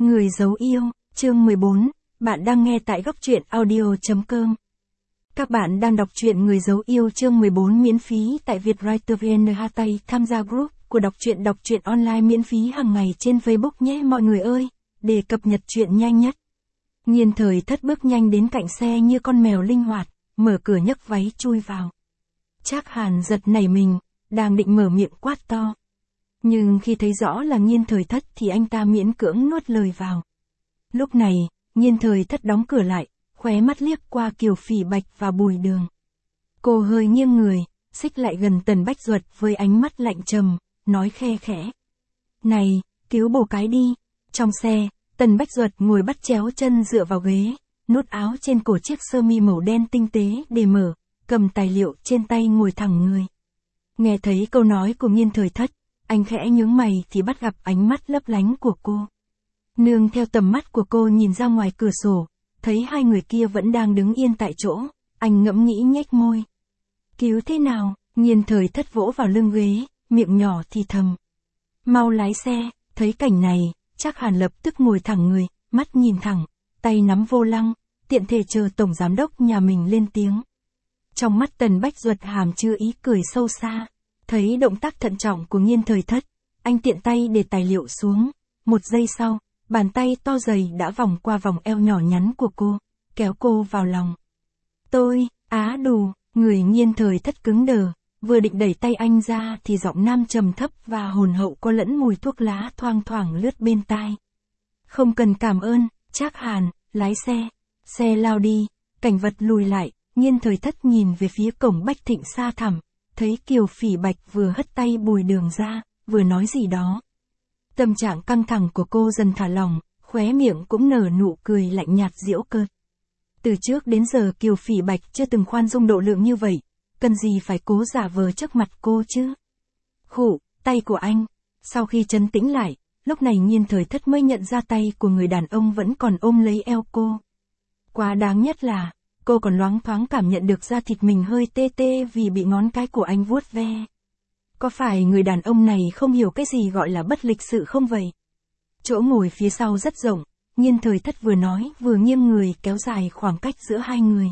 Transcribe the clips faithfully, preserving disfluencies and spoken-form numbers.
Người giấu yêu, chương mười bốn, bạn đang nghe tại góc truyện audio.com. Các bạn đang đọc truyện Người giấu yêu chương mười bốn miễn phí tại Vietwriter vê en hát tay tham gia group của đọc truyện đọc truyện online miễn phí hàng ngày trên Facebook nhé mọi người ơi, để cập nhật truyện nhanh nhất. Nhiên Thời Thất bước nhanh đến cạnh xe như con mèo linh hoạt, mở cửa nhấc váy chui vào. Trác Hàn giật nảy mình, đang định mở miệng quát to. Nhưng khi thấy rõ là Nhiên Thời Thất thì anh ta miễn cưỡng nuốt lời vào. Lúc này, Nhiên Thời Thất đóng cửa lại, khóe mắt liếc qua Kiều Phỉ Bạch và Bùi Đường. Cô hơi nghiêng người, xích lại gần Tần Bách Duật với ánh mắt lạnh trầm, nói khe khẽ. Này, cứu bồ cái đi. Trong xe, Tần Bách Duật ngồi bắt chéo chân dựa vào ghế, nút áo trên cổ chiếc sơ mi màu đen tinh tế để mở, cầm tài liệu trên tay ngồi thẳng người. Nghe thấy câu nói của Nhiên Thời Thất, anh khẽ nhướng mày thì bắt gặp ánh mắt lấp lánh của cô. Nương theo tầm mắt của cô nhìn ra ngoài cửa sổ, thấy hai người kia vẫn đang đứng yên tại chỗ, anh ngẫm nghĩ nhếch môi. Cứu thế nào? Nhiên Thời Thất vỗ vào lưng ghế, miệng nhỏ thì thầm. Mau lái xe. Thấy cảnh này, Trác Hàn lập tức ngồi thẳng người, mắt nhìn thẳng, tay nắm vô lăng, tiện thể chờ tổng giám đốc nhà mình lên tiếng. Trong mắt Tần Bách Duật hàm chứa ý cười sâu xa. Thấy động tác thận trọng của Nhiên Thời Thất, anh tiện tay để tài liệu xuống. Một giây sau, bàn tay to dày đã vòng qua vòng eo nhỏ nhắn của cô, kéo cô vào lòng. Tôi, á đù, người Nhiên Thời Thất cứng đờ, vừa định đẩy tay anh ra thì giọng nam trầm thấp và hồn hậu có lẫn mùi thuốc lá thoang thoảng lướt bên tai. Không cần cảm ơn, Trác Hàn, lái xe. Xe lao đi, cảnh vật lùi lại, Nhiên Thời Thất nhìn về phía cổng Bách Thịnh xa thẳm. Thấy Kiều Phỉ Bạch vừa hất tay Bùi Đường ra, vừa nói gì đó. Tâm trạng căng thẳng của cô dần thả lỏng, khóe miệng cũng nở nụ cười lạnh nhạt giễu cợt. Từ trước đến giờ Kiều Phỉ Bạch chưa từng khoan dung độ lượng như vậy, cần gì phải cố giả vờ trước mặt cô chứ. Khụ, tay của anh. Sau khi trấn tĩnh lại, lúc này Nhiên Thời Thất mới nhận ra tay của người đàn ông vẫn còn ôm lấy eo cô. Quá đáng nhất là, cô còn loáng thoáng cảm nhận được da thịt mình hơi tê tê vì bị ngón cái của anh vuốt ve. Có phải người đàn ông này không hiểu cái gì gọi là bất lịch sự không vậy? Chỗ ngồi phía sau rất rộng, Nhiên Thời Thất vừa nói vừa nghiêng người kéo dài khoảng cách giữa hai người.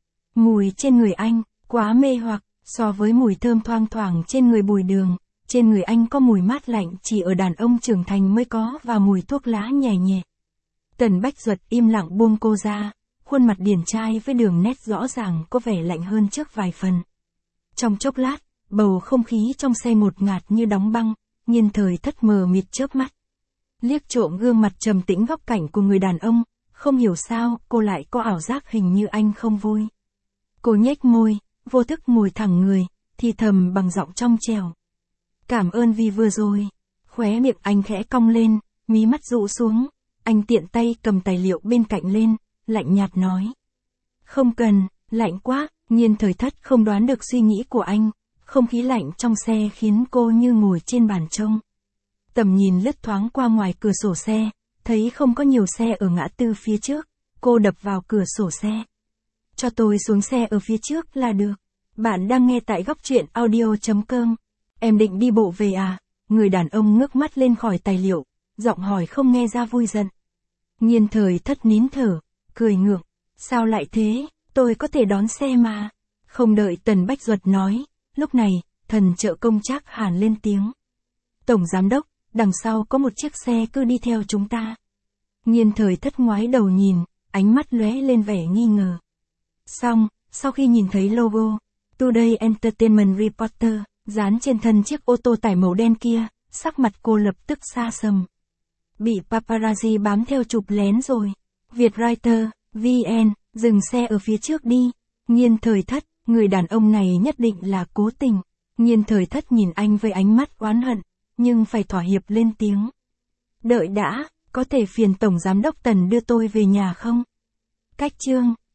Mùi trên người anh, quá mê hoặc, so với mùi thơm thoang thoảng trên người Bùi Đường, trên người anh có mùi mát lạnh chỉ ở đàn ông trưởng thành mới có và mùi thuốc lá nhẹ nhẹ. Tần Bách Duật im lặng buông cô ra. Khuôn mặt điển trai với đường nét rõ ràng có vẻ lạnh hơn trước vài phần. Trong chốc lát, bầu không khí trong xe ngột ngạt như đóng băng, Nhiên Thời Thất mờ mịt chớp mắt. Liếc trộm gương mặt trầm tĩnh góc cạnh của người đàn ông, không hiểu sao cô lại có ảo giác hình như anh không vui. Cô nhếch môi, vô thức ngồi thẳng người, thì thầm bằng giọng trong trẻo. Cảm ơn vì vừa rồi. Khóe miệng anh khẽ cong lên, mí mắt rũ xuống, anh tiện tay cầm tài liệu bên cạnh lên. Lạnh nhạt nói. Không cần, lạnh quá. Nhiên Thời Thất không đoán được suy nghĩ của anh, không khí lạnh trong xe khiến cô như ngồi trên bàn trông. Tầm nhìn lướt thoáng qua ngoài cửa sổ xe, thấy không có nhiều xe ở ngã tư phía trước, cô đập vào cửa sổ xe. Cho tôi xuống xe ở phía trước là được. Bạn đang nghe tại góc truyện audio.com. Em định đi bộ về à? Người đàn ông ngước mắt lên khỏi tài liệu, giọng hỏi không nghe ra vui giận. Nhiên Thời Thất nín thở. Cười ngượng, sao lại thế, tôi có thể đón xe mà. Không đợi Tần Bách Duật nói, lúc này, thần trợ công Trác Hàn lên tiếng. Tổng giám đốc, đằng sau có một chiếc xe cứ đi theo chúng ta. Nhiên Thời Thất ngoái đầu nhìn, ánh mắt lóe lên vẻ nghi ngờ. Xong, sau khi nhìn thấy logo, Today Entertainment Reporter, dán trên thân chiếc ô tô tải màu đen kia, sắc mặt cô lập tức xa sầm. Bị paparazzi bám theo chụp lén rồi. Vietwriter, vê en, dừng xe ở phía trước đi. Nhiên Thời Thất, người đàn ông này nhất định là cố tình. Nhiên Thời Thất nhìn anh với ánh mắt oán hận, nhưng phải thỏa hiệp lên tiếng. Đợi đã, có thể phiền tổng giám đốc Tần đưa tôi về nhà không? Cách chương